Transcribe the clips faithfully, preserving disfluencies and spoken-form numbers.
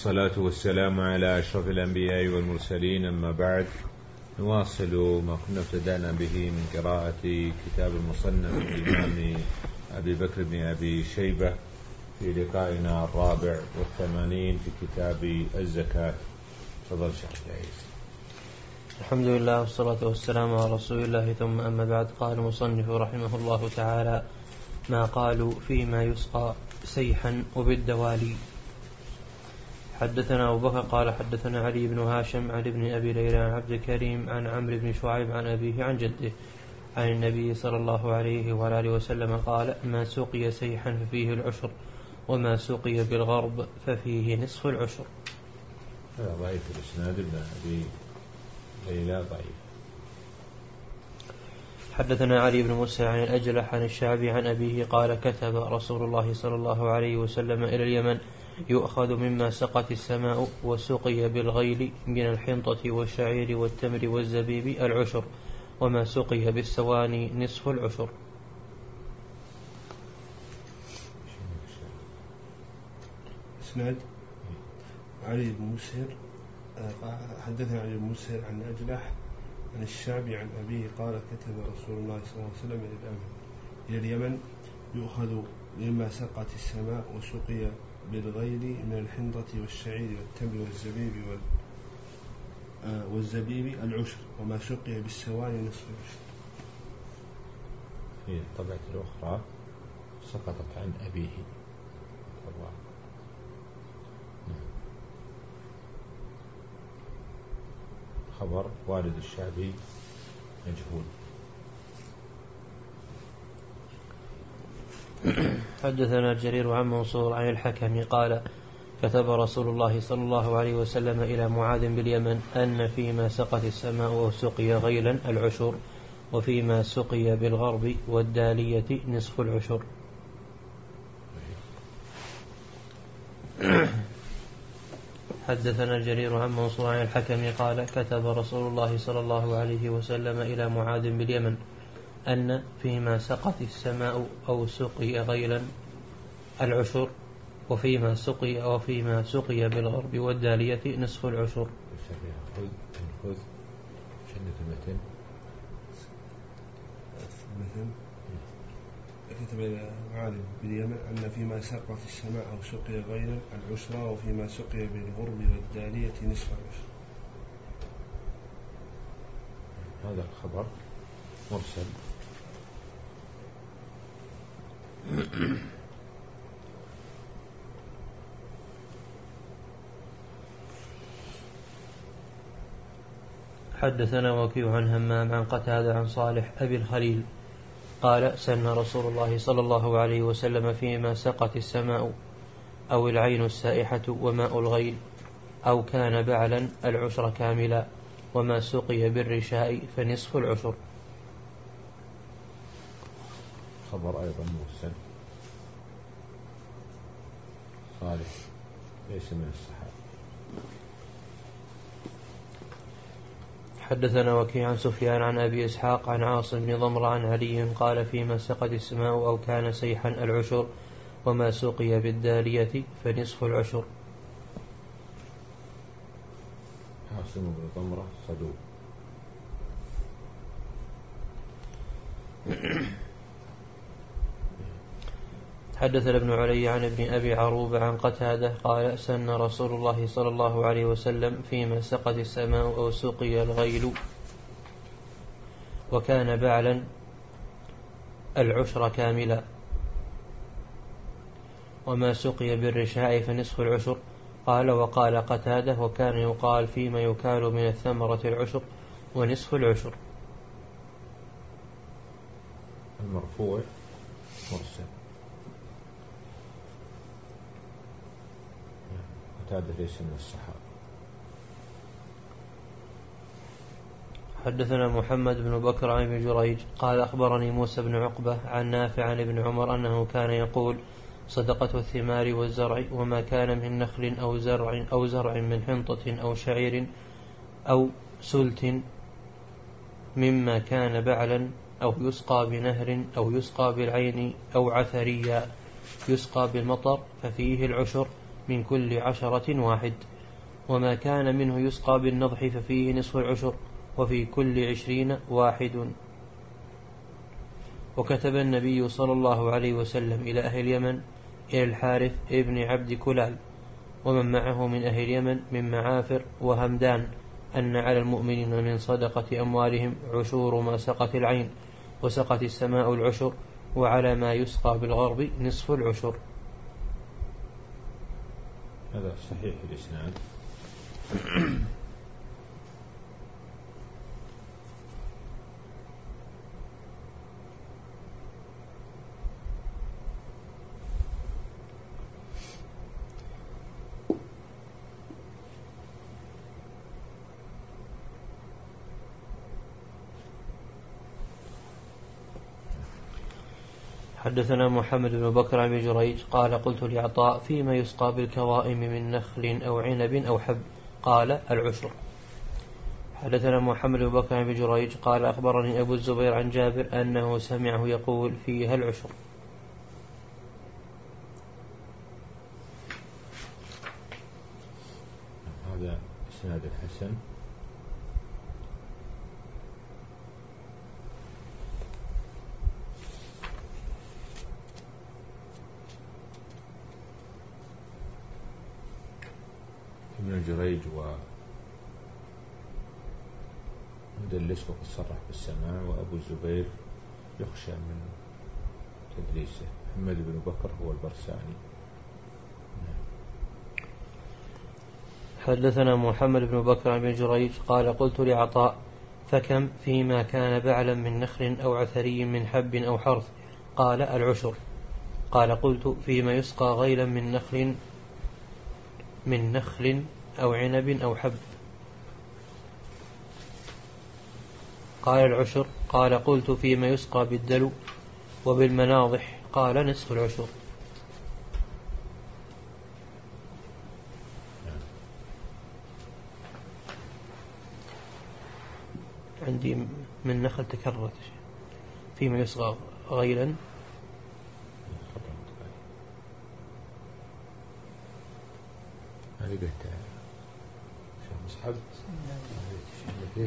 والصلاة والسلام على أشرف الأنبياء والمرسلين، أما بعد، نواصل ما كنا ابتدأنا به من قراءة كتاب المصنف الإمام أبي بكر بن أبي شيبة في لقائنا الرابع والثمانين في كتاب الزكاة. تفضل شيخ العيسى. الحمد لله والصلاة والسلام على رسول الله، ثم أما بعد. قال المصنف رحمه الله تعالى: ما قالوا فيما يسقى سيحا وبالدوالي. حدثنا أبو بكر قال حدثنا علي بن هاشم عن ابن أبي ليلى عن عبد الكريم عن عمرو بن شعيب عن أبيه عن جده عن النبي صلى الله عليه وآله وسلم قال: ما سقي سيحا ففيه العشر، وما سقي بالغرب ففيه نصف العشر. هذا ضعيف الإسناد، ابن أبي ليلى ضعيف. حدثنا علي بن موسى عن الأجلح عن الشعبي عن أبيه قال: كتب رسول الله صلى الله عليه وسلم إلى اليمن: يؤخذ مما سقت السماء وسقي بالغيل من الحنطة والشعير والتمر والزبيب العشر، وما سقي بالسواني نصف العشر. اسناد علي بن مسهر. حدثنا علي بن مسهر عن أجلح عن الشعبي عن أبيه قال: كتب رسول الله صلى الله عليه وسلم إلى اليمن: يؤخذ مما سقت السماء وسقي بالغيل من الحنطة والشعير والتمر والزبيب وال والزبيب العشر، وما سقي بالسواني نصف العشر. في الطبعة الأخرى سقطت عن أبيه. خبر والد الشعبي مجهول. حدثنا جرير عن منصور عن الحكم قال: كتب رسول الله صلى الله عليه وسلم إلى معاذ باليمن أن فيما سقت السماء وسقي غيلا العشر، وفيما سقي بالغرب والدالية نصف العشر. حدثنا جرير عن منصور عن الحكم قال: كتب رسول الله صلى الله عليه وسلم إلى معاذ باليمن أن فيما سقت السماء أو سقي غيلا العشر، وفيما سقي وفيما سقي بالغرب والدالية نصف العشر. خذ شنة المتن. كتب إلى معاذ باليمن أن فيما سقت السماء أو سقي غيلا العشر، وفيما سقي بالغرب والدالية نصف العشر. هذا الخبر مرسل. حدثنا وكيع عن همام عن قتادة عن صالح أبي الخليل قال: سن رسول الله صلى الله عليه وسلم فيما سقت السماء أو العين السائحة وماء الغيل أو كان بعلا العشر كاملا، وما سقي بالرشاء فنصف العشر. خبر أيضا مرسل. صالح ليس من الصحابة. حدثنا وكيع عن سفيان عن أبي إسحاق عن عاصم بن ضمر عن علي قال: فيما سقت السماء أو كان سيحا العشر، وما سقي بالدالية فنصف العشر. عاصم بن ضمرة صدوق. حدثنا ابن علي عن ابن أبي عروبة عن قتادة قال: سن رسول الله صلى الله عليه وسلم فيما سقت السماء أو سقي الغيل وكان بعلا العشر كاملا، وما سقي بالرشاء فنصف العشر. قال: وقال قتادة: وكان يقال فيما يكال من الثمرة العشر ونصف العشر. المرفوع مرسل. قتادة ليس من الصحابة. حدثنا محمد بن بكر عن ابن جريج قال: أخبرني موسى بن عقبة عن نافع عن ابن عمر أنه كان يقول: صدقة الثمار والزرع، وما كان من نخل أو زرع أو زرع من حنطة أو شعير أو سلت مما كان بعلا أو يسقى بنهر أو يسقى بالعين أو عثريا يسقى بالمطر ففيه العشر، من كل عشرة واحد. وما كان منه يسقى بالنضح ففيه نصف العشر، وفي كل عشرين واحد. وكتب النبي صلى الله عليه وسلم إلى أهل اليمن إلى الحارث ابن عبد كلال ومن معه من أهل اليمن من معافر وهمدان أن على المؤمنين من صدقة أموالهم عشور ما سقت العين وسقت السماء العشر، وعلى ما يسقى بالغرب نصف العشر. هذا صحيح الإسناد. حدثنا محمد بن بكر عن جريج قال قلت لعطاء فيما يسقى بالكوائم من نخل أو عنب أو حب؟ قال العشر. حدثنا محمد بن بكر عن جريج قال أخبرني أبو الزبير عن جابر أنه سمعه يقول فيها العشر. هذا إسناد الحسن. ابن جريج ومدلس وقد صرح بالسماع، وأبو الزبير يخشى من تدليسه. محمد بن بكر هو البرساني. حدثنا محمد بن بكر بن جريج قال قلت لعطاء فكم فيما كان بعلا من نخل أو عثري من حب أو حرث؟ قال العشر. قال قلت فيما يسقى غيلا من نخل من نخل أو عنب أو حب؟ قال العشر. قال قلت فيما يسقى بالدلو وبالمناضح؟ قال نصف العشر. عندي من نخل تكررت فيما يسقى غيلا. هذه قلت شيخ مصحب هذه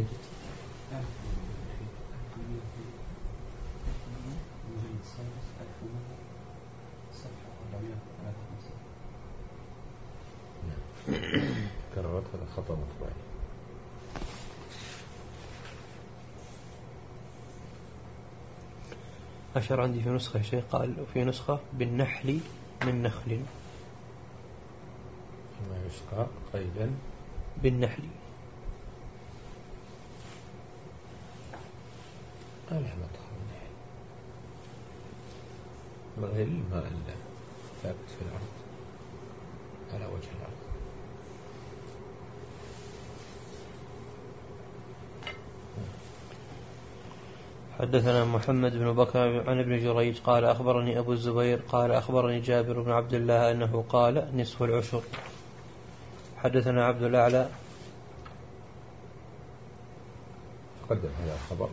كررت. هذا خطأ مطبعي. أشار عندي في نسخة شيء قال في نسخة بالنحل من نخل. ما يسقى قيدا بالنحل. أنا ما تخلني الغيل ما إلا ثابت في الأرض على وجه الأرض. حدثنا محمد بن بكر عن ابن جريج قال أخبرني أبو الزبير قال أخبرني جابر بن عبد الله أنه قال نصف العشر. حدثنا عبد الأعلى. قدم هذا الخبر.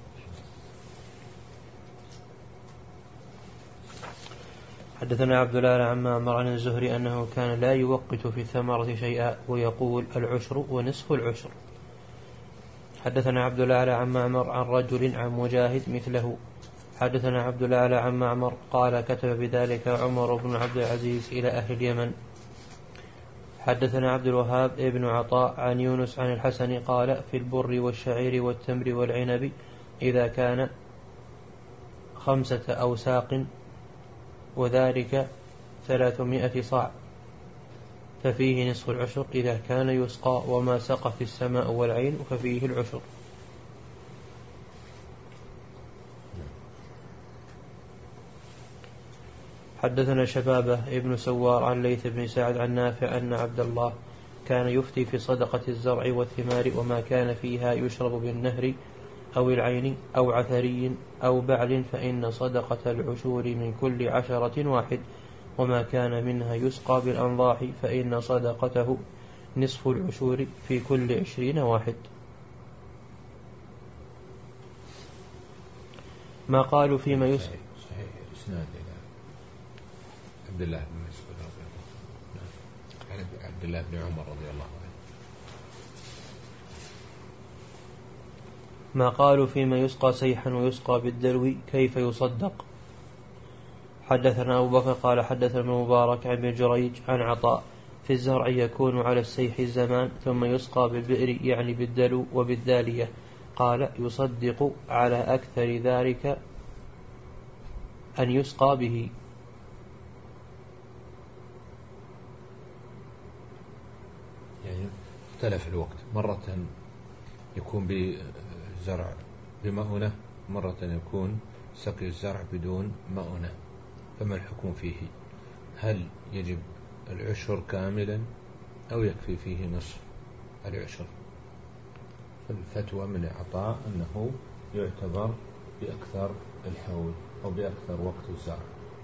حدثنا عبد الأعلى عن معمر عن الزهري أنه كان لا يوقت في الثمرة شيئا ويقول العشر ونصف العشر. حدثنا عبد الأعلى عن معمر عن رجل عن مجاهد مثله. حدثنا عبد الأعلى عن معمر قال كتب بذلك عمر بن عبد العزيز إلى أهل اليمن. حدثنا عبد الوهاب ابن عطاء عن يونس عن الحسن قال في البر والشعير والتمر والعنب إذا كان خمسة أوساق وذلك ثلاثمائة صاع ففيه نصف العشر إذا كان يسقى، وما سقت السماء والعين ففيه العشر. حدثنا شبابة ابن سوار عن ليث بن سعد عن نافع أن عبد الله كان يفتي في صدقة الزرع والثمار وما كان فيها يشرب بالنهر أو العين أو عثري أو بعل فإن صدقة العشور من كل عشرة واحد، وما كان منها يسقى بالأنضاح فإن صدقته نصف العشور في كل عشرين واحد. ما قالوا فيما يسقى. صحيح الإسناد إلى عبد الله بن مسعود. عبد الله بن عمر رضي الله عنه. ما قالوا فيما يسقى سيحا ويسقى بالدلو كيف يصدق. حدثنا أبو بكر قال حدثنا المبارك عن ابن جريج عن عطاء في الزرع يكون على السيح الزمان ثم يسقى بالبئر يعني بالدلو وبالدالية. قال يصدق على أكثر ذلك أن يسقى به. يعني اختلف الوقت، مرة يكون بزرع بمؤنة، مرة يكون سقي الزرع بدون مؤنة، فما الحكم فيه؟ هل يجب العشر كاملا أو يكفي فيه نصف العشر؟ الفتوى من عطاء أنه يعتبر بأكثر الحول أو بأكثر وقت الزرع.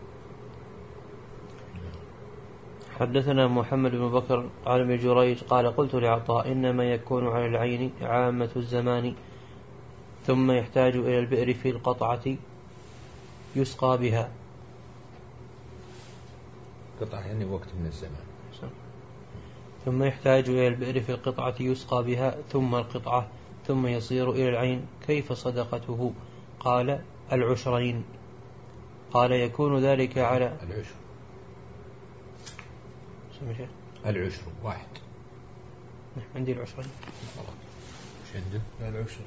حدثنا محمد بن بكر عن ابن جريج قال قلت لعطاء إنما يكون على العين عامة الزمان ثم يحتاج إلى البئر في القطعة يسقى بها. قطعة يعني وقت من الزمان. ثم يحتاج إلى البئر في القطعة يسقى بها ثم القطعة ثم يصير إلى العين كيف صدقته؟ قال العشرين. قال يكون ذلك على العشر العشر واحد. عندي العشرين. ايش عندك؟ العشر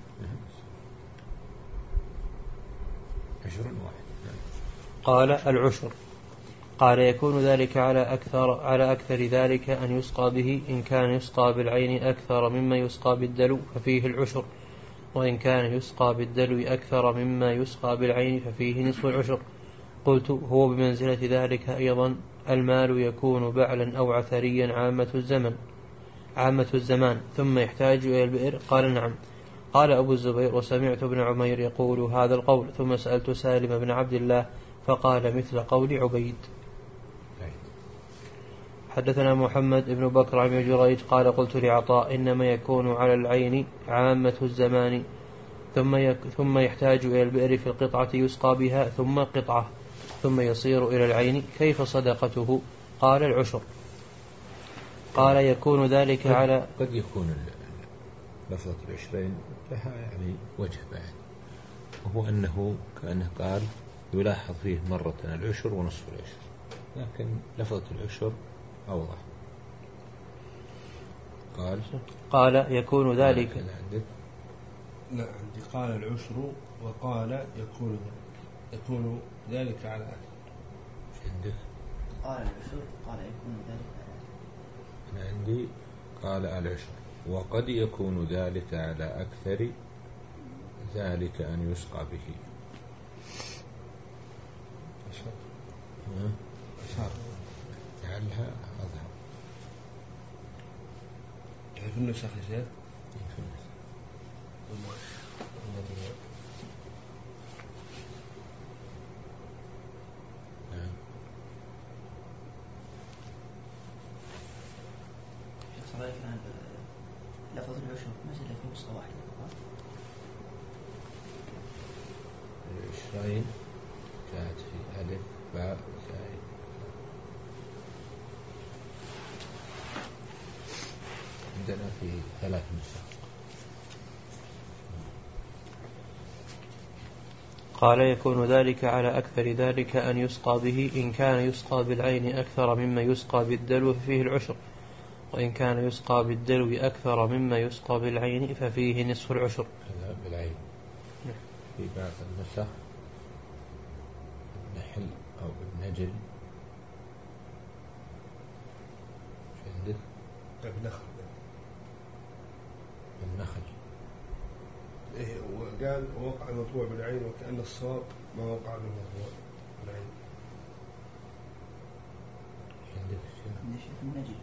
عشر واحد. قال العشر. قال يكون ذلك على أكثر على أكثر ذلك أن يسقى به، إن كان يسقى بالعين أكثر مما يسقى بالدلو ففيه العشر، وإن كان يسقى بالدلو أكثر مما يسقى بالعين ففيه نصف العشر. قلت هو بمنزلة ذلك أيضا، المال يكون بعلا أو عثريا عامة الزمن عامة الزمان ثم يحتاج إلى البئر. قال نعم. قال أبو الزبير وسمعت ابن عمير يقول هذا القول، ثم سألت سالم بن عبد الله فقال مثل قول عبيد. حدثنا محمد بن بكر عن جريج قال قلت لعطاء إنما يكون على العين عامة الزمان ثم يك ثم يحتاج إلى البئر في القطعة يسقى بها ثم قطعة ثم يصير إلى العين كيف صدقته؟ قال العشر. قال يكون ذلك قد على قد يكون لفظة العشرين لها يعني وجه بعد، وهو أنه كأنه قال يلاحظ فيه مرة العشر ونصف العشر، لكن لفظة العشر أوضح. قال قال يكون ذلك. لا عندي قال العشر وقال يكون يكون ذلك على أكثر. عندك قال العشر قال يكون ذلك على أكثر. أنا عندي قال العشر وقد يكون ذلك على أكثر ذلك أن يسقى به. أشار جعلها أظهر في النسخ يا شيخ. لفظ العشر نزل في نسخة واحدة فقط. العشرين كانت في ألف باء زائد. عندنا في ثلاث نسخ. قال يكون ذلك على أكثر ذلك أن يسقى به، إن كان يسقى بالعين أكثر مما يسقى بالدلو ففيه العشر، وإن كان يسقى بالدلو أكثر مما يسقى بالعين ففيه نصف العشر. هذا بالعين. في بعض النسخ النحل أو النجل. عندك النخل. النخل. إيه وقال وقع المطبوع بالعين وكأن الصواب ما وقع المطبوع بالعين. عندك شيء النجل.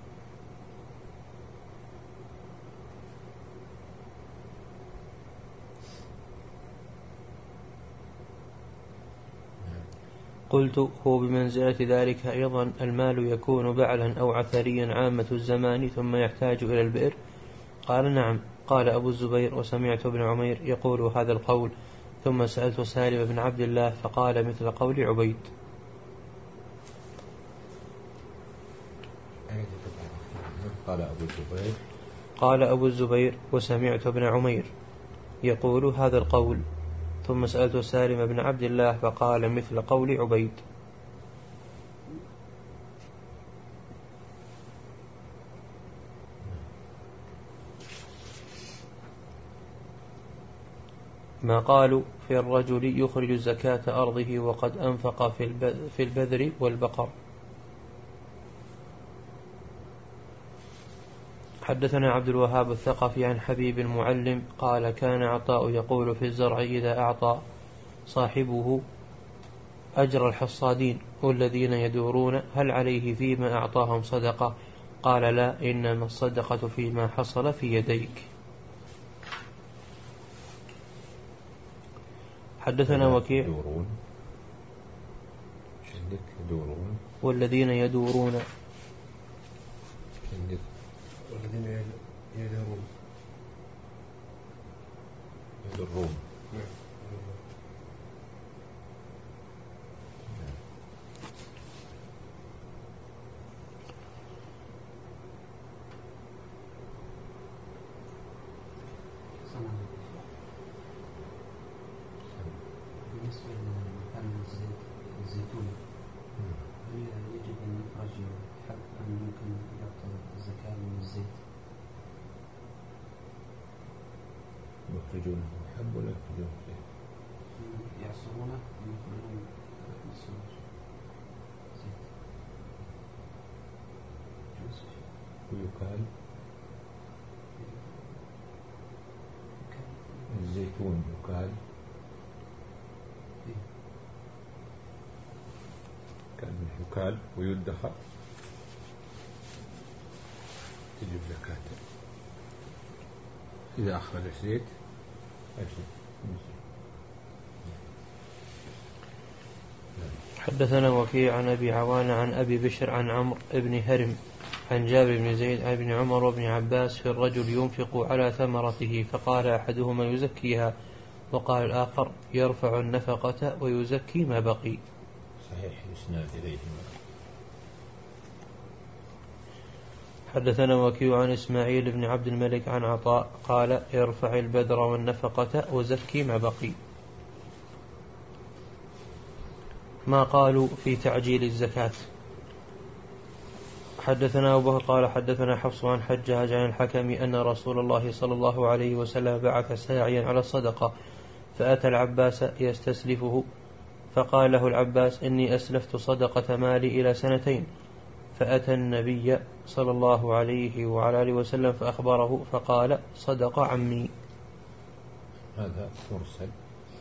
قلت هو بمنزلة ذلك أيضا، المال يكون بعلا أو عثريا عامة الزمان ثم يحتاج إلى البئر. قال نعم. قال أبو الزبير وسمعت ابن عمير يقول هذا القول، ثم سألت سالم بن عبد الله فقال مثل قول عبيد. أين تقع قال أبو الزبير قال أبو الزبير وسمعت ابن عمير يقول هذا القول، ثم سألت سالم بن عبد الله فقال مثل قول عبيد. ما قالوا في الرجل يخرج زكاة أرضه وقد أنفق في البذر والبقر. حدثنا عبد الوهاب الثقفي عن حبيب المعلم قال كان عطاء يقول في الزرع إذا أعطى صاحبه أجر الحصادين والذين يدورون هل عليه فيما أعطاهم صدقة؟ قال لا، إنما الصدقة فيما حصل في يديك. حدثنا وكيع يدورون يدورون والذين يدورون والذين يدورون يدورون بالنسبة لمكان الزيتون هل يجب أن يخرج حق أم ممكن يعطى الزكاة من الزيت؟ يخرجونه حب ولا يخرجونه زيت؟ يعصرونه ويخرجون زيت ويكال الزيتون يكال كان يكال ويدخر تجيب زكاته إذا أخرج زيت حدثنا وكيع عن أبي عوان عن أبي بشر عن عمرو بن هرم عن جابر بن زيد عن ابن عمر وابن عباس في الرجل ينفق على ثمرته فقال أحدهما يزكيها وقال الآخر يرفع النفقة ويزكي ما بقي. صحيح الإسناد إليهما. حدثنا وكيع عن إسماعيل بن عبد الملك عن عطاء قال يرفع البذر والنفقة وزكي ما بقي. ما قالوا في تعجيل الزكاة. حدثنا أبو بكر قال حدثنا حفص عن حجاج عن الحكم أن رسول الله صلى الله عليه وسلم بعث ساعيا على الصدقة فأتى العباس يستسلفه فقال له العباس إني أسلفت صدقة مالي إلى سنتين، فأتى النبي صلى الله عليه وعلى آله وسلم فأخبره فقال صدق عمي. هذا مرسل.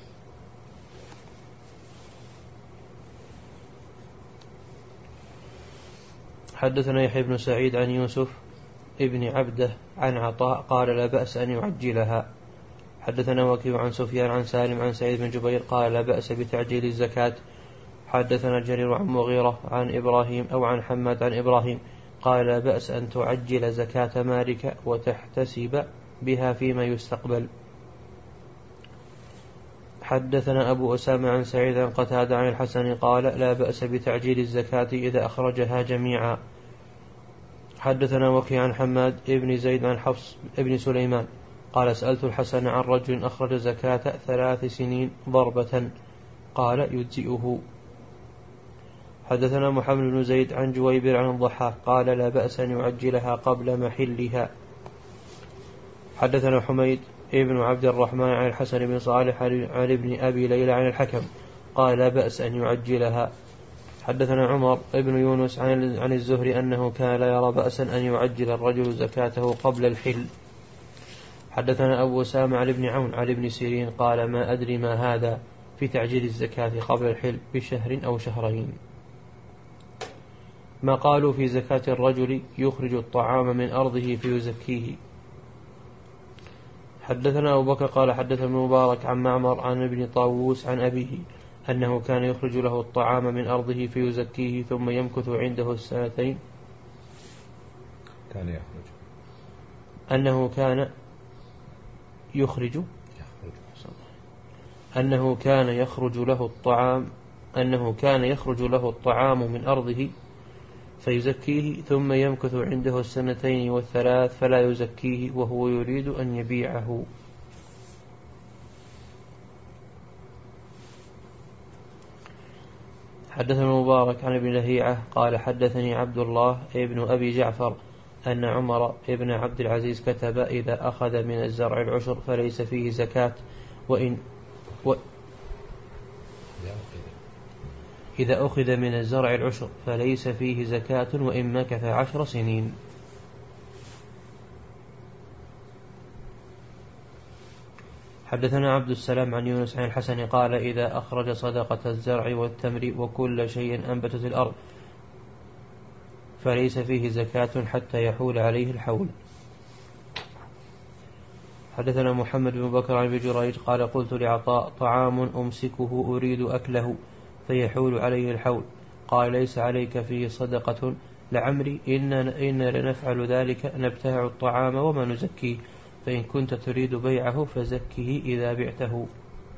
حدثنا يحيى بن سعيد عن يوسف ابن عبده عن عطاء قال لا بأس أن يعجلها. حدثنا وكيع عن سفيان عن سالم عن سعيد بن جبير قال لا بأس بتعجيل الزكاة. حدثنا جرير عن مغيرة عن إبراهيم أو عن حماد عن إبراهيم قال لا بأس أن تعجل زكاة مالك وتحتسب بها فيما يستقبل. حدثنا أبو أسامة عن سعيد عن قتادة عن الحسن قال لا بأس بتعجيل الزكاة إذا أخرجها جميعا. حدثنا وكيع عن حماد ابن زيد عن حفص ابن سليمان قال سألت الحسن عن رجل أخرج زكاة ثلاث سنين ضربة قال يجزئه. حدثنا محمد بن زيد عن جويبر عن الضحاك قال لا بأس أن يعجلها قبل محلها. حدثنا حميد ابن عبد الرحمن عن الحسن بن صالح عن ابن أبي ليلى عن الحكم قال لا بأس أن يعجلها. حدثنا عمر ابن يونس عن الزهري أنه كان لا يرى بأسا أن يعجل الرجل زكاته قبل الحل. حدثنا أبو أسامة عن ابن عون عن ابن سيرين قال ما أدري ما هذا في تعجيل الزكاة قبل الحل بشهر أو شهرين. ما قالوا في زكاة الرجل يخرج الطعام من أرضه فيزكيه. حدثنا أبو بكر قال حدثنا المبارك عن معمر عن ابن طاووس عن أبيه أنه كان يخرج له الطعام من أرضه فيزكيه ثم يمكث عنده السنتين. كان يخرج أنه كان يخرج أنه كان يخرج له الطعام أنه كان يخرج له الطعام من أرضه فيزكيه ثم يمكث عنده السنتين والثلاث فلا يزكيه وهو يريد أن يبيعه. حدثنا المبارك عن ابن لهيعة قال حدثني عبد الله ابن أبي جعفر أن عمر ابن عبد العزيز كتب إذا أخذ من الزرع العشر فليس فيه زكاة وإن و إذا أخذ من الزرع العشر فليس فيه زكاة وإن مكث عشر سنين. حدثنا عبد السلام عن يونس عن الحسن قال إذا أخرج صدقة الزرع والتمر وكل شيء أنبتت الأرض فليس فيه زكاة حتى يحول عليه الحول. حدثنا محمد بن بكر عن ابي جريج قال قلت لعطاء طعام أمسكه أريد أكله فيحول عليه الحول قال ليس عليك فيه صدقة لعمري إننا إن لنفعل ذلك نبتاع الطعام وما نزكيه فإن كنت تريد بيعه فزكه إذا بعته.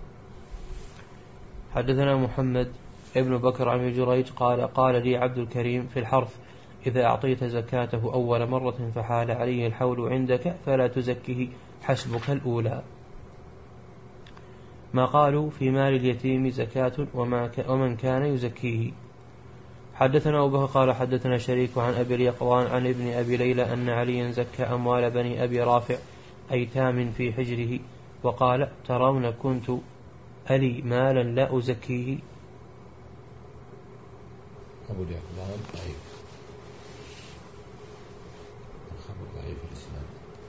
حدثنا محمد ابن بكر عن جريج قال قال لي عبد الكريم في الحرث إذا أعطيت زكاته أول مرة فحال عليه الحول عندك فلا تزكيه حسبك الأولى. ما قالوا في مال اليتيم زكاة ومن كان يزكيه. حدثنا أبو بكر قال حدثنا شريك عن أبي اليقظان عن ابن أبي ليلى أن عليا زكى أموال بني أبي رافع أيتام في حجره وقال ترون كنت ألي مالا لا أزكيه. أبو اليقظان ضعيف خبر ضعيف الإسلام.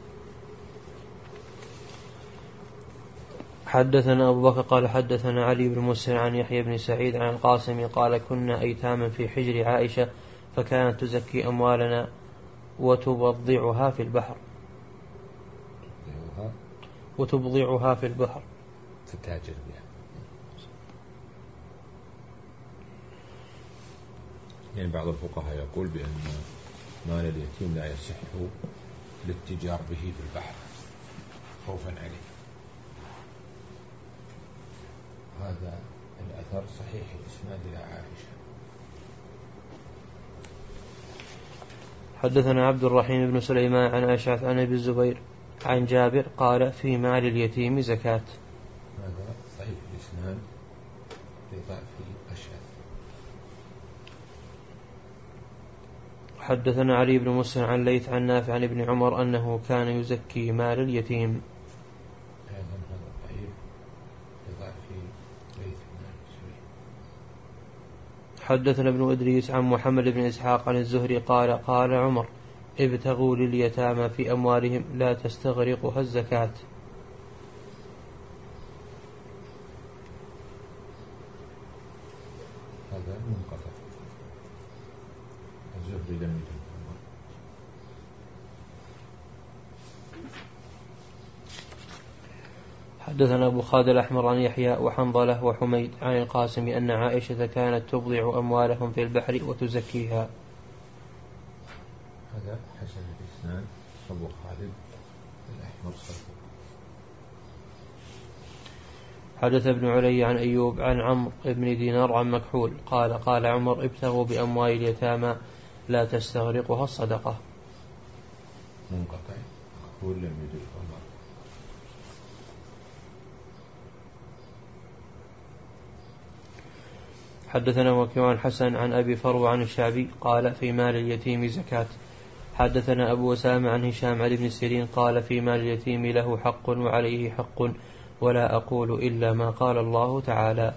حدثنا أبو بكر قال حدثنا علي بن مسلم عن يحيى بن سعيد عن القاسم قال كنا أيتاما في حجر عائشة فكانت تزكي أموالنا وتبضعها في البحر وتبضعها في البحر تتاجر بها. يعني بعض الفقهاء يقول بأن مال اليتيم لا يصح للتجار به في البحر خوفا عليه. هذا الأثر صحيح الإسناد إلى عائشة. حدثنا عبد الرحيم بن سليمان عن أشعث عن أبي الزبير عن جابر قال في مال اليتيم زكاة. هذا صحيح الإسناد لضعف أشعث. حدثنا علي بن مسلم عن ليث عن نافع عن ابن عمر أنه كان يزكي مال اليتيم. حدثنا ابن إدريس عن محمد بن إسحاق عن الزهري قال قال عمر ابتغوا لليتامى في أموالهم لا تستغرقها الزكاة. هذا منقطع الزهري لم يتم. حدثنا أبو خالد الأحمر عن يحيى وحنظلة وحميد عن القاسم أن عائشة كانت تبضع أموالهم في البحر وتزكيها. هذا حسن الإسناد. أبو خالد الأحمر صدق. حدث ابن علي عن أيوب عن عمرو بن دينار عن مكحول قال قال عمر ابتغوا بأموال اليتامى لا تستغرقها الصدقة. منقطع مكحول لم يدرك عمر. حدثنا وكيع عن الحسن عن أبي فروة عن الشعبي قال في مال اليتيم زكاة. حدثنا أبو أسامة عن هشام عن ابن سيرين قال في مال اليتيم له حق وعليه حق ولا أقول إلا ما قال الله تعالى.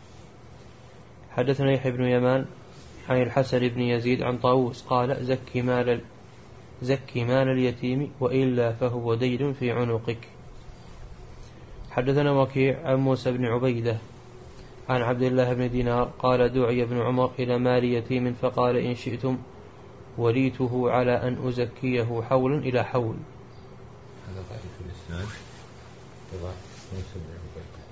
حدثنا يحيى بن يمان عن الحسن بن يزيد عن طاووس قال زكي مال زكي مال اليتيم وإلا فهو دين في عنقك. حدثنا وكيع عن موسى بن عبيدة عن عبد الله بن دينار قال دعي ابن عمر إلى مال يتيم فقال إن شئتم وليته على أن أزكيه حولا إلى حول. هذا ضعيف الإسناد. موسى بن عبيدة.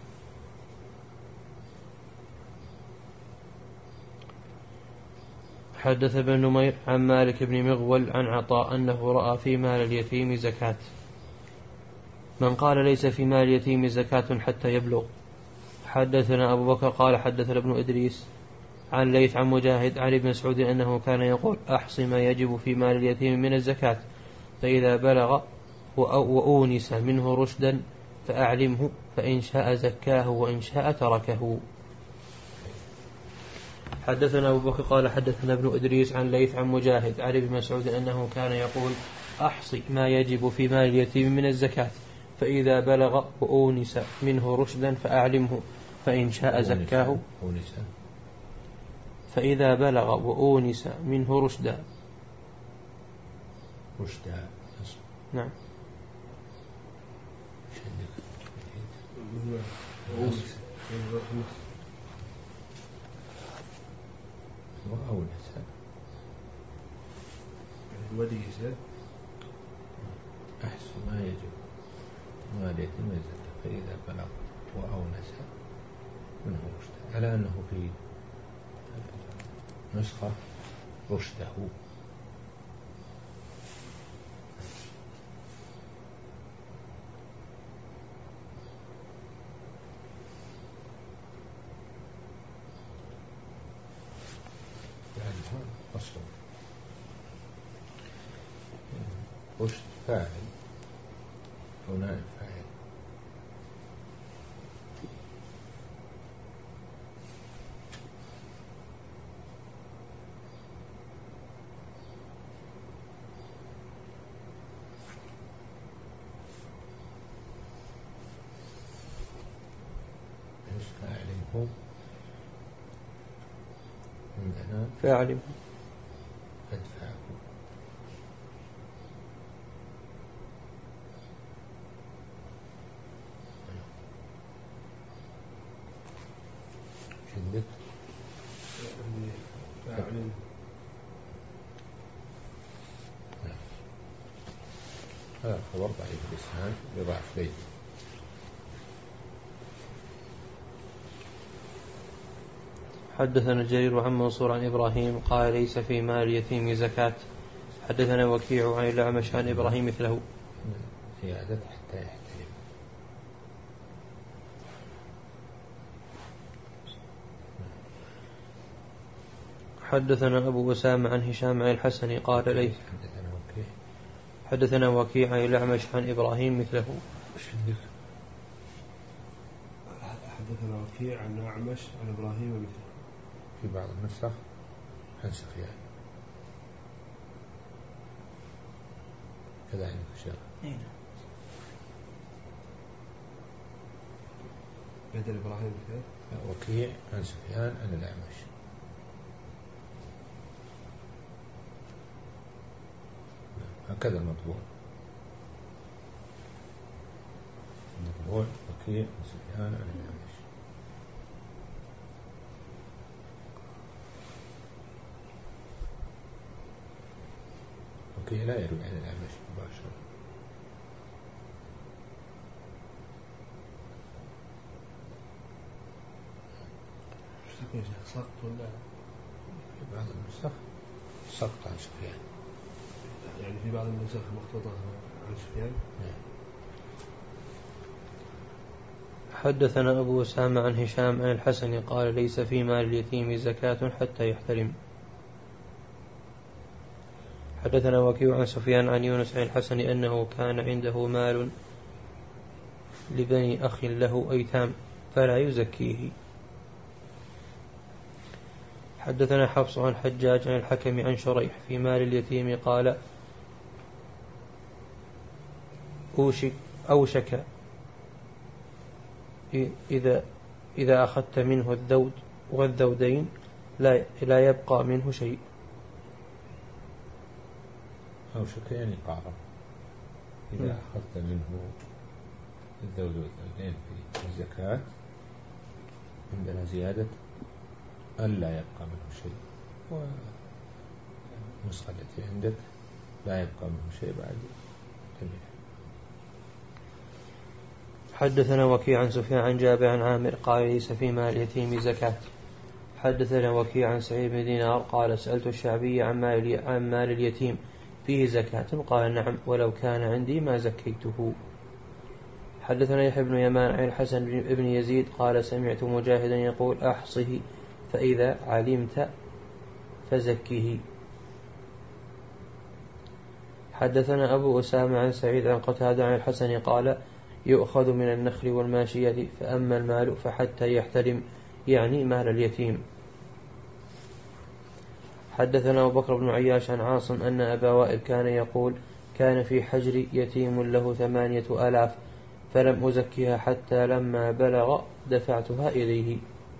حدث ابن نمير عن مالك بن مغول عن عطاء أنه رأى في مال اليتيم زكاة. من قال ليس في مال اليتيم زكاة حتى يبلغ. حدثنا أبو بكر قال حدثنا ابن إدريس عن ليث عن مجاهد عن ابن مسعود أنه كان يقول أحص ما يجب في مال اليتيم من الزكاة فإذا بلغ وأونس منه رشدا فأعلمه فإن شاء زكاه وإن شاء تركه. حدثنا أبو بكر قال حدثنا ابن إدريس عن ليث عن مجاهد عن ابن مسعود أنه كان يقول أحص ما يجب في مال اليتيم من الزكاة فإذا بلغ وأونس منه رشدا فأعلمه فإن شاء زكاه فإذا بلغ وأونس منه رشدا رشدا نعم وأونس وديسة أحسن ما يجب ما اليتيم من الزكاة فإذا بلغ وأونس منه رشدا على أنه في نسخة رشده يعني أصلا رشد فاعل أو نائب فاعل فاعله عندنا فاعله فادفعه شدت فاعل هذا خبر ضعيف الإسناد بضعف ليث. حدثنا جرير عن منصور عن إبراهيم قال ليس في مال اليتيم زكاة. حدثنا وكيع عن الأعمش عن إبراهيم مثله زيادة حتى يحترم. حدثنا أبو أسامة عن هشام عن الحسن قال ليس حدثنا وكيع حدثنا وكيع عن الأعمش عن إبراهيم مثله. حدثنا وكيع عن أعمش عن إبراهيم مثله. في بعض النسخ عن سفيان كذا عندك شيخ بدل إبراهيم مثله. وكيع عن سفيان عن الأعمش. هكذا المطبوع المطبوع وكيع عن سفيان عن الأعمش. وكيع لا يروي عن الأعمش مباشرة. سقط ولا في بعض النسخ سقط عن سفيان يعني في بعض النسخ مقتضى عن سفيان. حدثنا أبو أسامة عن هشام عن الحسن قال ليس في مال اليتيم زكاة حتى يحترم. حدثنا وكيع عن سفيان عن يونس عن الحسن أنه كان عنده مال لبني أخ له أيتام فلا يزكيه. حدثنا حفص عن حجاج عن الحكم عن شريح في مال اليتيم قال أوشك, أوشك إذا, إذا أخذت منه الذود والذودين لا, لا يبقى منه شيء. أوشك يعني قارب إذا م. أخذت منه الذود والذودين في الزكاة عندنا زيادة ألا يبقى منه شيء والنسخة التي عندك لا يبقى منه شيء بعد تنبيه. حدثنا وكيع عن سفيان عن جابر عن عامر قال ليس في مال اليتيم زكاة. حدثنا وكيع عن سعيد بن دينار قال سألت الشعبي عن مال, عن مال اليتيم فيه زكاة قال نعم ولو كان عندي ما زكيته. حدثنا يحيى بن يمان عن الحسن بن يزيد قال سمعت مجاهدا يقول أحصه فإذا علمت فزكه. حدثنا أبو أسامة عن سعيد عن قتادة عن الحسن قال يؤخذ من النخل والماشية فأما المال فحتى يحترم، يعني مال اليتيم. حدثنا أبو بكر بن عياش عن عاصم أن أبا وائل كان يقول كان في حجر يتيم له ثمانية آلاف فلم أزكها حتى لما بلغ دفعتها إليه.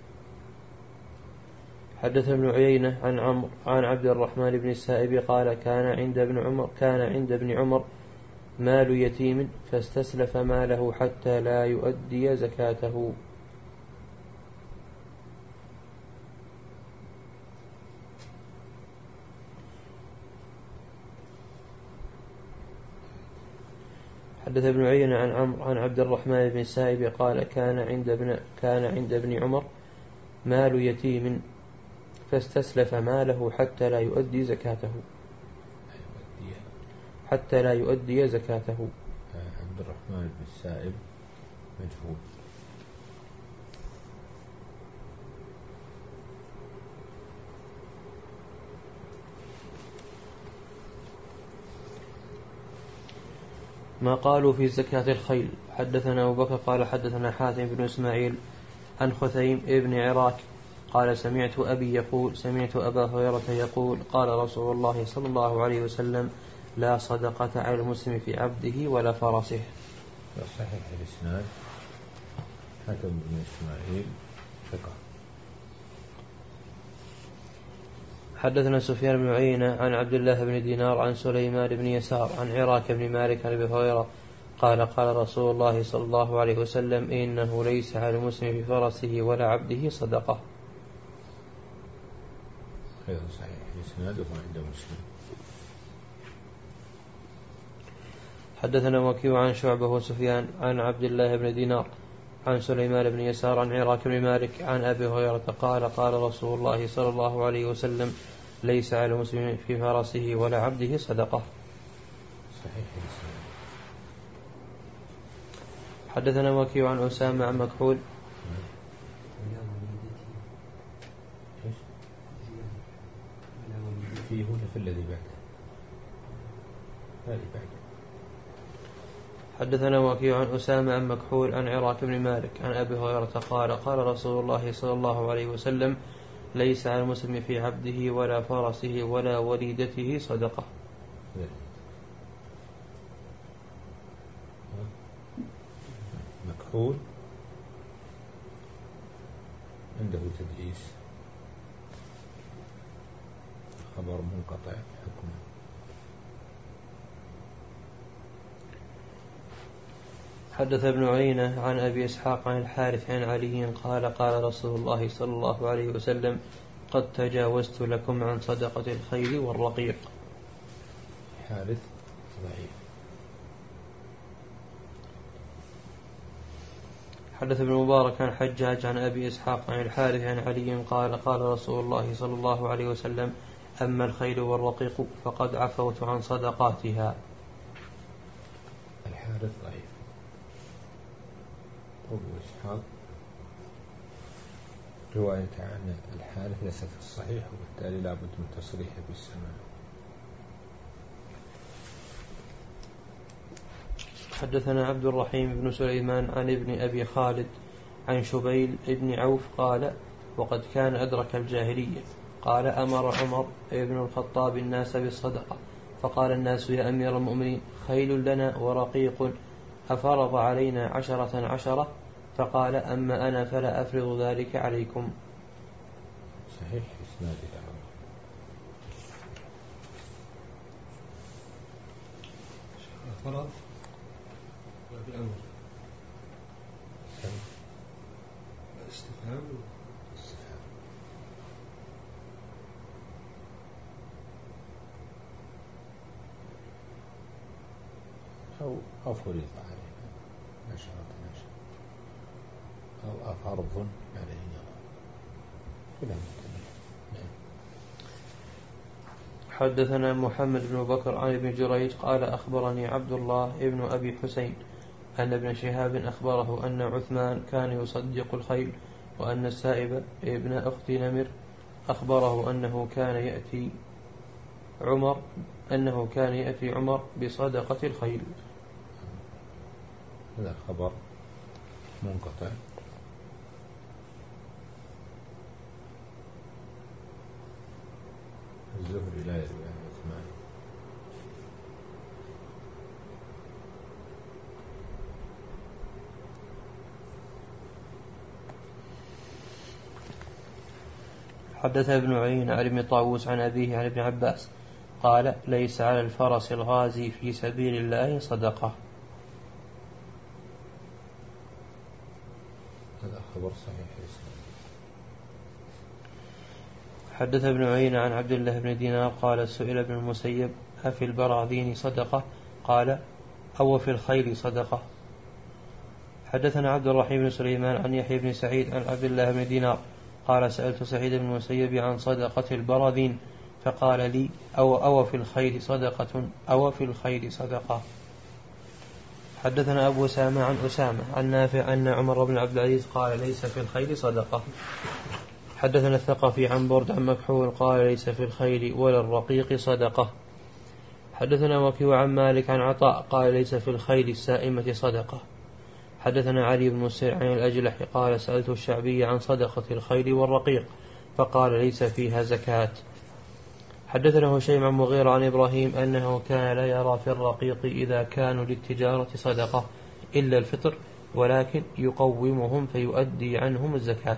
حدثنا ابن عيينة عن عمرو عن عبد الرحمن بن السائب قال كان عند ابن عمر كان عند ابن عمر مال يتيم فاستسلف ماله حتى لا يؤدي زكاته. حدث ابن عيينة عن عمرو عن عبد الرحمن بن السائب قال كان عند ابن كان عند ابن عمر مال يتيم فاستسلف ماله حتى لا يؤدي زكاته حتى لا يؤدي زكاته. عبد الرحمن بن السائب مجهول. ما قالوا في زكاة الخيل. حدثنا أبو بكر قال حدثنا حاتم بن إسماعيل عن خثيم ابن عراك قال سمعت أبي يقول سمعت أبا هريرة يقول قال رسول الله صلى الله عليه وسلم لا صدقة على المسلم في عبده ولا فرسه. صحيح الإسناد حاتم بن إسماعيل ثقة. حدثنا سفيان بن عيينة عن عبد الله بن دينار عن سليمان بن يسار عن عراك بن مالك عن أبي هريرة قال قال رسول الله صلى الله عليه وسلم إنه ليس على المسلم في فرسه ولا عبده صدقة. أيضا صحيح إسناده عند مسلم. حدثنا وكيع عن شعبة وسفيان عن عبد الله بن دينار عن سليمان بن يسار عن عراك بن مالك عن أبي هريرة قال قال رسول الله صلى الله عليه وسلم ليس على المسلم في فرسه ولا عبده صدقة. صحيح الإسناد. حدثنا وكيع عن أسامة عن مكحول فيه هنا في الذي بعده هذه بعده. حدثنا وكيع عن أسامة عن مكحول عن عراك بن مالك عن أبي هريرة قال قال رسول الله صلى الله عليه وسلم ليس على المسلم في عبده ولا فرسه ولا وليدته صدقة. مكحول عنده تدليس خبر منقطع حكمه. حدث ابن عيينة عن أبي إسحاق عن الحارث عن علي قال قال رسول الله صلى الله عليه وسلم قد تجاوزت لكم عن صدقة الخيل والرقيق. حارث ضعيف. حدث ابن مبارك عن حجاج عن أبي إسحاق عن الحارث عن علي قال قال رسول الله صلى الله عليه وسلم أما الخيل والرقيق فقد عفوت عن صدقاتها. الحارث ضعيف. أبو إسحاق رواية عن الحارث ليست في الصحيح وبالتالي لا بد من تصريحه بالسماع. حدثنا عبد الرحيم بن سليمان عن ابن أبي خالد عن شبيل ابن عوف قال وقد كان أدرك الجاهلية قال أمر عمر ابن الخطاب الناس بالصدقة فقال الناس يا أمير المؤمنين خيل لنا ورقيق أفرض علينا عشرة عشرة فقال أما أنا فلا أفرض ذلك عليكم. صحيح إسناد الأمر. فرض بأمر استفهام استفهام. أو أو فرض علينا عشرة عشرة أو أفرض علينا كلها متنين. حدثنا محمد بن بكر عن ابن جريج قال أخبرني عبد الله ابن أبي حسين أن ابن شهاب أخبره أن عثمان كان يصدق الخيل وأن السائب ابن أخت نمر أخبره أنه كان يأتي عمر أنه كان يأتي عمر بصدقة الخيل. هذا خبر منقطع. الزهري لا يروي عن عثمان. حدث ابن عيينة عن ابن طاووس عن أبيه عن ابن عباس قال ليس على الفرس الغازي في سبيل الله صدقة. هذا خبر صحيح. حدث ابن عيينة عن عبد الله بن دينار قال سئل ابن المسيب أفي البراذين صدقة؟ قال أو في الخيل صدقة. حدثنا عبد الرحيم بن سليمان عن يحيى بن سعيد عن عبد الله بن دينار قال سألت سعيد بن المسيب عن صدقة البراذين فقال لي أو أو في الخيل صدقة أو في الخيل صدقة. حدثنا أبو أسامة عن أسامة عن نافع أن عمر بن عبد العزيز قال ليس في الخيل صدقة. حدثنا الثقفي عن برد عن مكحول قال ليس في الخيل ولا الرقيق صدقة. حدثنا وكيع عن مالك عن عطاء قال ليس في الخيل السائمة صدقة. حدثنا علي بن مسير عن الأجلح قال سألت الشعبي عن صدقة الخيل والرقيق فقال ليس فيها زكاة. حدثنا هشيم عن مغيرة عن إبراهيم أنه كان لا يرى في الرقيق إذا كانوا للتجارة صدقة إلا الفطر ولكن يقومهم فيؤدي عنهم الزكاة.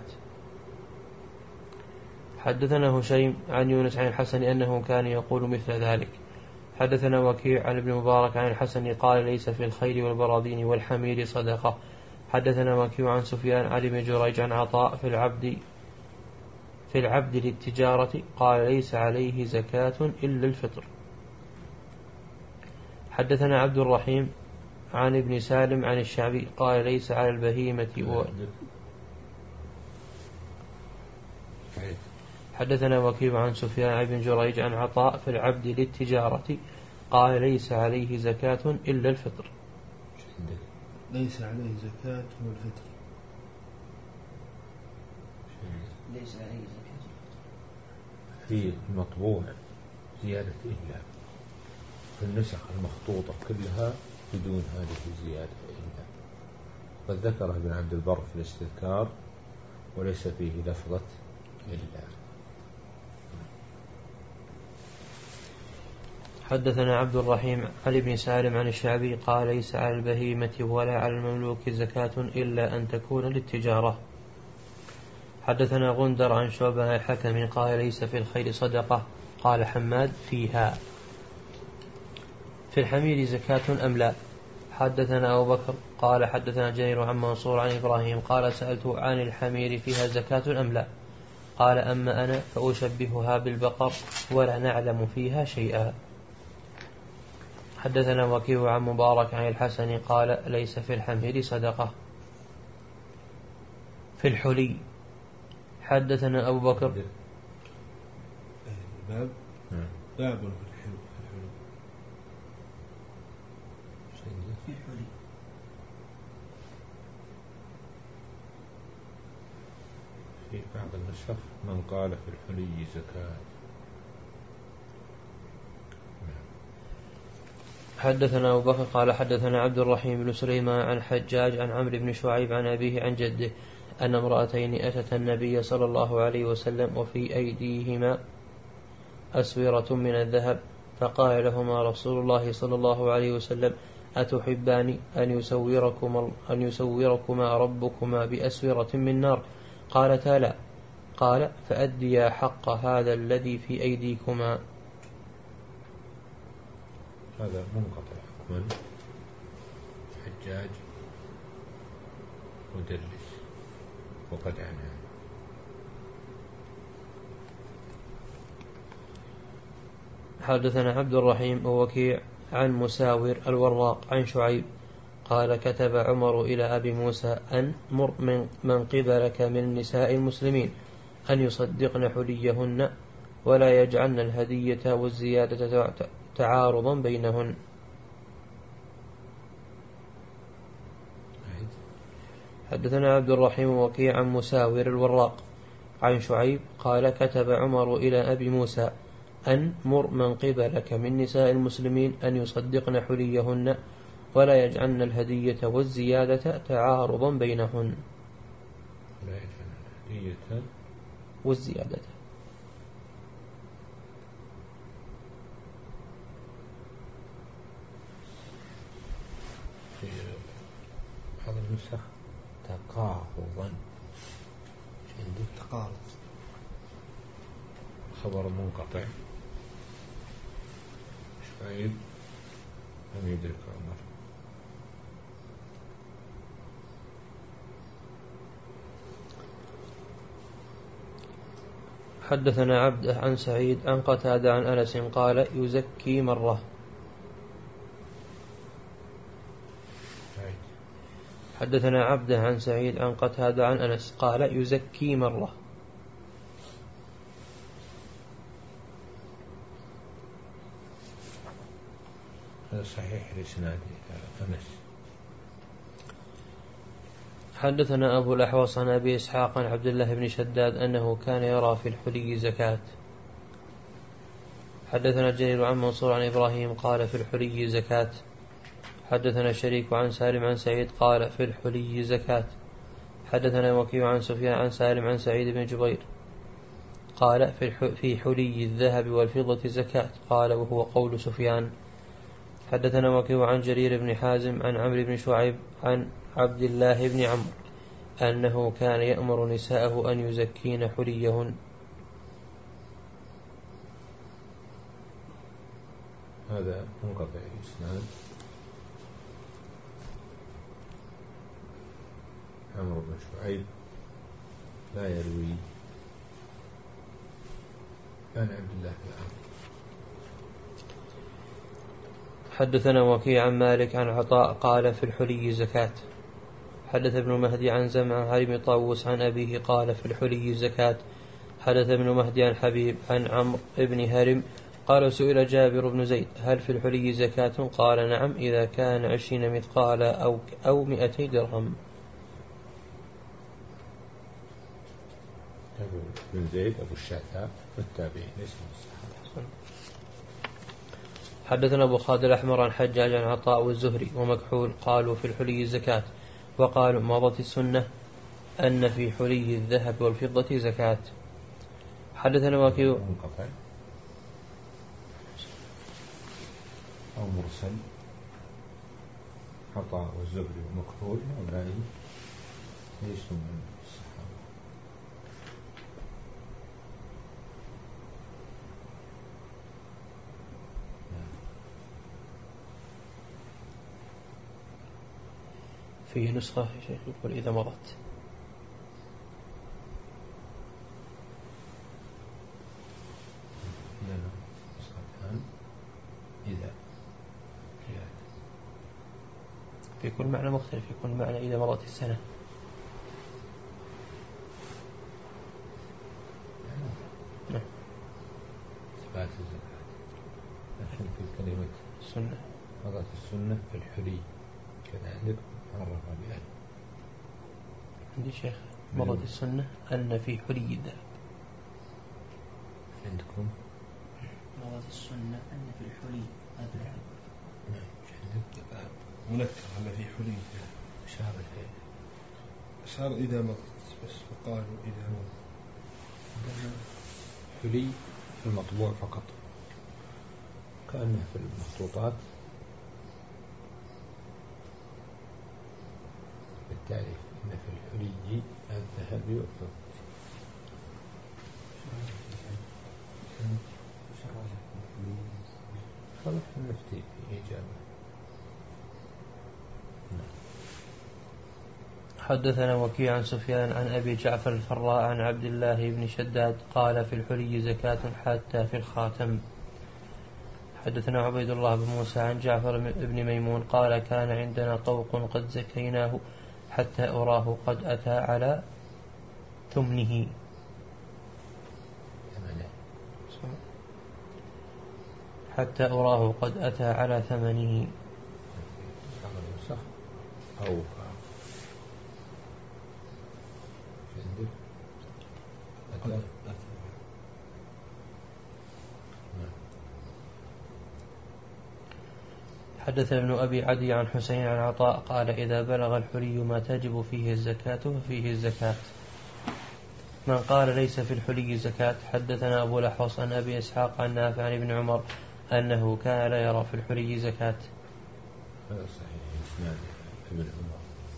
حدثنا هشيم عن يونس عن الحسن أنه كان يقول مثل ذلك. حدثنا وكيع عن ابن مبارك عن الحسن قال ليس في الخيل والبراذين والحمير صدقة. حدثنا وكيع عن سفيان عن ابن جريج عن عطاء في العبد في العبد للتجارة قال ليس عليه زكاة إلا الفطر. حدثنا عبد الرحيم عن ابن سالم عن الشعبي قال ليس على البهيمة و... حدثنا وكيع عن سفيان عن ابن جريج عن عطاء في العبد للتجارة قال ليس عليه زكاة إلا الفطر. ليس عليه زكاة والفطر. ليس عليه زكاة في المطبوع زيادة إلا، في النسخ المخطوطة كلها بدون هذه الزيادة إلا. قد ذكره ابن عبد البر في الاستذكار وليس فيه لفظة إلا. حدثنا عبد الرحيم عن ابن سالم عن الشعبي قال ليس على البهيمة ولا على المملوك زكاة إلا أن تكون للتجارة. حدثنا غندر عن شعبة عن الحكم قال ليس في الخيل صدقة. قال حماد فيها. في الحمير زكاة أم لا؟ حدثنا أبو بكر قال حدثنا جرير عن منصور عن إبراهيم قال سألت عن الحمير فيها زكاة أم لا؟ قال أما أنا فأشبهها بالبقر ولا نعلم فيها شيئا. حدثنا وكيع عن مبارك عن الحسن قال ليس في الحمير صدقة. في الحلي. حدثنا أبو بكر باب باب في الحلي. في الحلي في بعض النسخ من قال في الحلي زكاة. حدثنا أبو بكر قال حدثنا عبد الرحيم بن سليمان عن حجاج عن عمرو بن شعيب عن أبيه عن جده أن امرأتين أتت النبي صلى الله عليه وسلم وفي أيديهما أسورة من الذهب فقال لهما رسول الله صلى الله عليه وسلم أتحبان أن يسوركما, أن يسوركما ربكما بأسورة من نار؟ قالتا لا. قال فأديا حق هذا الذي في أيديكما. هذا منقطع حكما. حجاج مدلس وقد عناه. حدثنا عبد الرحيم ووكيع عن مساور الوراق عن شعيب قال كتب عمر إلى أبي موسى أن مر من, من قبلك من نساء المسلمين أن يصدقن حليهن ولا يجعلن الهدية والزيادة تعارضا بينهن. حدثنا عبد الرحيم وكيع عن مساور الوراق عن شعيب قال كتب عمر إلى أبي موسى أن مر من قبلك من نساء المسلمين أن يصدقن حليهن ولا يجعلن الهدية والزيادة تعارضا بينهن. لا يجعلن الهدية والزيادة. في بعض النسخ تقارضا. عندك تقارض خبر منقطع. شعيب لم يدرك عمر. حدثنا عبد عن سعيد عن قتادة عن أنس قال يزكي مرة. حدثنا عبد عن سعيد عن قتادة عن أنس قال يزكي مرة. هذا صحيح الإسناد أنس. حدثنا أبو الأحوص عن أبي إسحاق عن عبد الله بن شداد أنه كان يرى في الحلي زكاة. حدثنا جرير عن منصور عن إبراهيم قال في الحلي زكاة. حدثنا شريك عن سالم عن سعيد قال في الحلي زكاة. حدثنا وكيع عن سفيان عن سالم عن سعيد بن جبير قال في حلي الذهب والفضة زكاة. قال وهو قول سفيان. حدثنا وكيع عن جرير بن حازم عن عمرو بن شعيب عن عبد الله بن عمرو أنه كان يأمر نساءه أن يزكين حليهن. هذا منقطع الإسناد. عمرو بن شعيب لا يروي عن عبد الله بن عمرو. حدثنا وكيع عن مالك عن عطاء قال في الحلي زكاة. حدث ابن مهدي عن زمعة عن ابن طاووس عن أبيه قال في الحلي زكاة. حدث ابن مهدي عن حبيب عن عمرو بن هرم قال سئل جابر بن زيد هل في الحلي زكاة؟ قال نعم إذا كان عشرين مثقال أو أو مئتي درهم. بن زيد أبو الشعثاء والتابعين اسمه الصحابة. حدثنا أبو خالد الأحمر عن حجاج عن عطاء والزهري ومكحول قالوا في الحلي زكاة. وقالوا مضت السنة أن في حلي الذهب والفضة زكاة. حدثنا وكيع منقطع أو مرسل. عطاء والزهري ومكحول هؤلاء ليسوا من الصحابة. في نسخة يا شيخ يقول إذا مضت. لا لا نسختان إذا في كل معنى مختلف. في كل معنى إذا مضت السنة. نعم. إثبات الزكاة. لكن في كلمة السنة مضت السنة في الحلي كذلك عرفها بأن. عندي شيخ مضت السنة أن في حلي الذهب. عندكم مضت السنة أن في الحلي الذهب. نعم عندك منكر أن في حلي أشار إليه. أشار إذا مضت بس فقالوا إذا مضت. حلي في المطبوع فقط كأنه في المخطوطات. بالتالي إن في الحلي الذهب والفضة. خلاص نفتي في إجابة. حدثنا وكيع عن سفيان عن أبي جعفر الفراء عن عبد الله بن شداد قال في الحلي زكاة حتى في الخاتم. حدثنا عبيد الله بن موسى عن جعفر بن ميمون قال كان عندنا طوق قد زكيناه حتى أراه قد أتى على ثمنه. حتى أراه قد أتى على ثمنه. أو حدث ابن أبي عدي عن حسين عن عطاء قال إذا بلغ الحلي ما تجب فيه الزكاة ففيه الزكاة. من قال ليس في الحلي زكاة حدثنا أبو الأحوص عن أبي إسحاق عن نافع عن ابن عمر أنه كان لا يرى في الحلي زكاة. هذا صحيح. ابن عمر.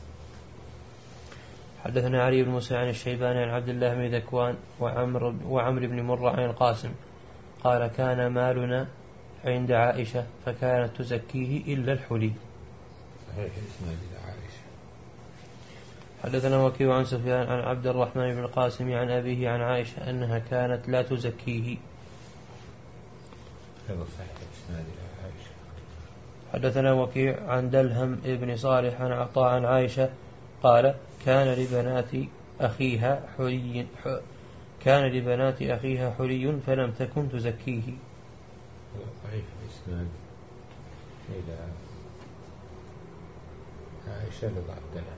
حدثنا علي بن موسى عن الشيباني عن عبد الله بن ذكوان وعمر, وعمر بن مرة عن القاسم قال كان مالنا عند عائشة فكانت تزكيه إلا الحلي. صحيح. إسناد عائشة. حدثنا وكيع عن سفيان عن عبد الرحمن بن القاسم عن أبيه عن عائشة أنها كانت لا تزكيه. هذا صحيح. إسناد عائشة. حدثنا وكيع عن دلهم ابن صالح عن عطاء عن عائشة قال كان لبنات أخيها حلي كان لبنات أخيها حلي فلم تكن تزكيه. ضعيف الإسناد إلى عائشة لضعف.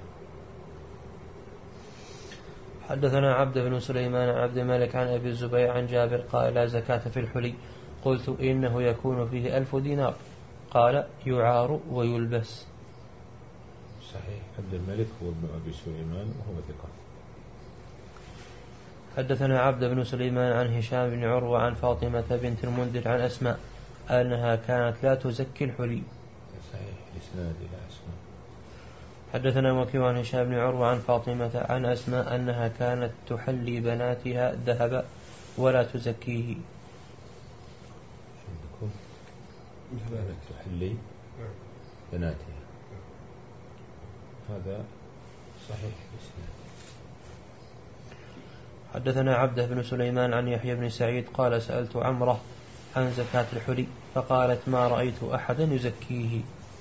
حدثنا عبد بن سليمان عن عبد الملك عن أبي الزبير عن جابر قال لا زكاة في الحلي. قلت إنه يكون فيه ألف دينار قال يعار ويلبس. صحيح. عبد الملك هو ابن أبي سليمان وهو ثقة. حدثنا عبد بن سليمان عن هشام بن عروة عن فاطمة بنت المنذر عن أسماء أنها كانت لا تزكي الحلي. صحيح. إسناد إلى أسماء. حدثنا وكيع عن هشام بن عروة عن فاطمة عن أسماء أنها كانت تحلي بناتها الذهب ولا تزكيه. كانت تحلي بناتها. هذا صحيح الإسناد. حدثنا عبده بن سليمان عن يحيى بن سعيد قال سألت عمره عن زكاة الحلي فقالت ما رأيت أحدا يزكيه.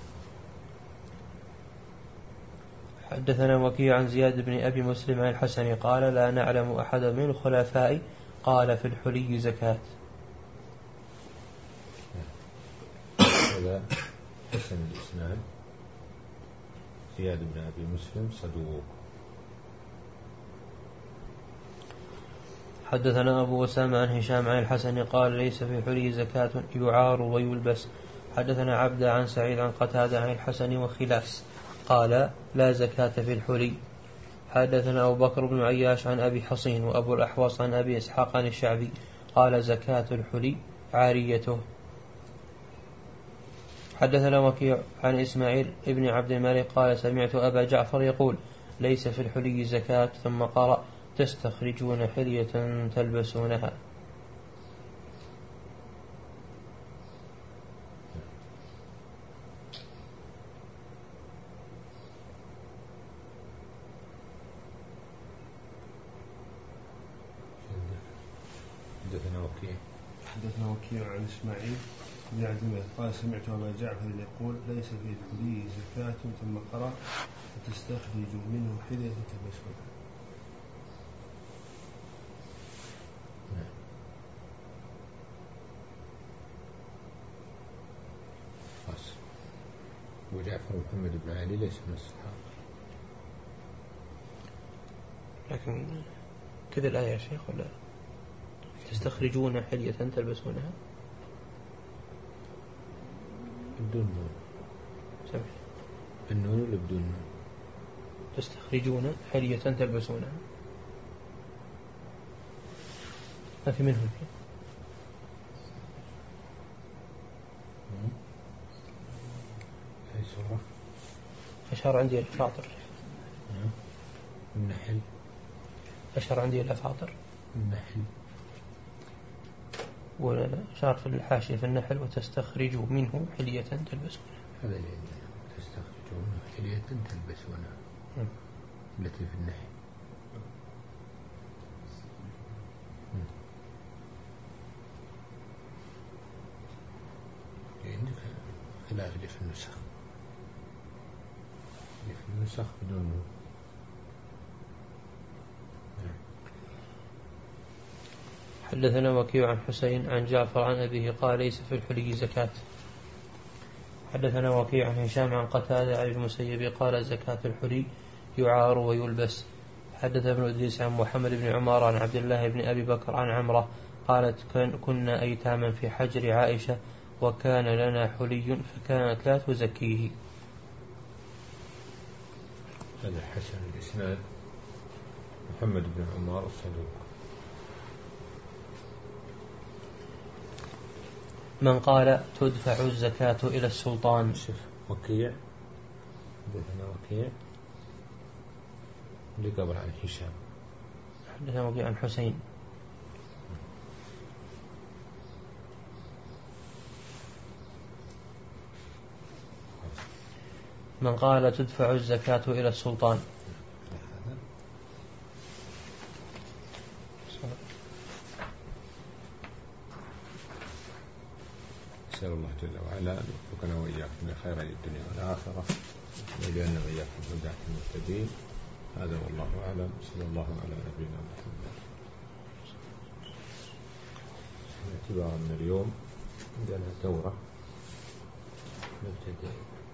حدثنا وكيع عن زياد بن أبي مسلم عن الحسن قال لا نعلم أحدا من الخلفاء قال في الحلي زكاة. هذا حسن الإسناد. زياد بن أبي مسلم صدوق. حدثنا أبو أسامة عن هشام عن الحسن قال ليس في الحلي زكاة يعار ويلبس. حدثنا عبد عن سعيد عن قتادة عن الحسن وخلاس قال لا زكاة في الحلي. حدثنا أبو بكر بن عياش عن أبي حصين وأبو الأحوص عن أبي إسحاق عن الشعبي قال زكاة الحلي عاريته. حدثنا وكيع عن إسماعيل ابن عبد الملك قال سمعت أبا جعفر يقول ليس في الحلي زكاة ثم قرأ تستخرجون حلية تلبسونها. حدثنا وكيع حدثنا وكيع عن إسماعيل بن عبد الملك قال سمعت أبا جعفر يقول ليس في الحلي زكاة ثم قرأ فتستخرج منه حلية تلبسونها. وجعفر محمد بن علي ليس من الصحابة. لكن كذا الآية يا شيخ ولا تستخرجون حلية تلبسونها بدون نون. سمع النون ولا بدون نون؟ تستخرجون حلية تلبسونها ما في منهم فيه. أي سورة؟ أشار عندي الفاطر. النحل. أشار عندي الفاطر. النحل. وشار في الحاشية في النحل وتستخرجوا منه حلية تلبسونها. هذا اللي تستخرجون حلية تلبسونها التي في النحل. عندك خلاف اللي في النسخ. اللي في النسخ بدون. حدثنا وكيع عن حسين عن جعفر عن أبيه قال ليس في الحلي زكاة. حدثنا وكيع عن هشام عن قتادة عن المسيب قال زكاة الحلي يعار ويلبس. حدث ابن إدريس عن محمد بن عمر عن عبد الله بن أبي بكر عن عمرة قالت كنا أيتاما في حجر عائشة وكان لنا حلي فكانت لا تزكيه. هذا حسن الإسناد. محمد بن عمر الصدوق. من قال تدفع الزكاة إلى السلطان. شوف وكيع حدثنا وكيع اللي قبل عن هشام. حدثنا وكيع عن حسين. من قال تدفع الزكاة إلى السلطان. أسأل الله جل وعلا أن يوفقنا وإياكم لخير الدنيا والآخرة ويجعلنا وإياكم هداة المهتدين. هذا والله أعلم. صلى الله على نبينا محمد. اعتبارا من اليوم عندنا دورة نبتدئ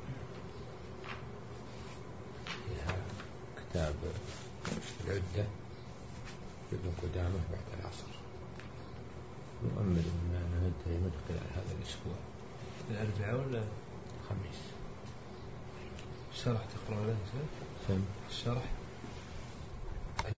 فيها كتاب العدة ابن قدامة بعد العصر. نؤمل أننا ننتهي من خلال هذا الأسبوع. الأربعاء ولا الخميس. شرح تقرأ له؟ سم الشرح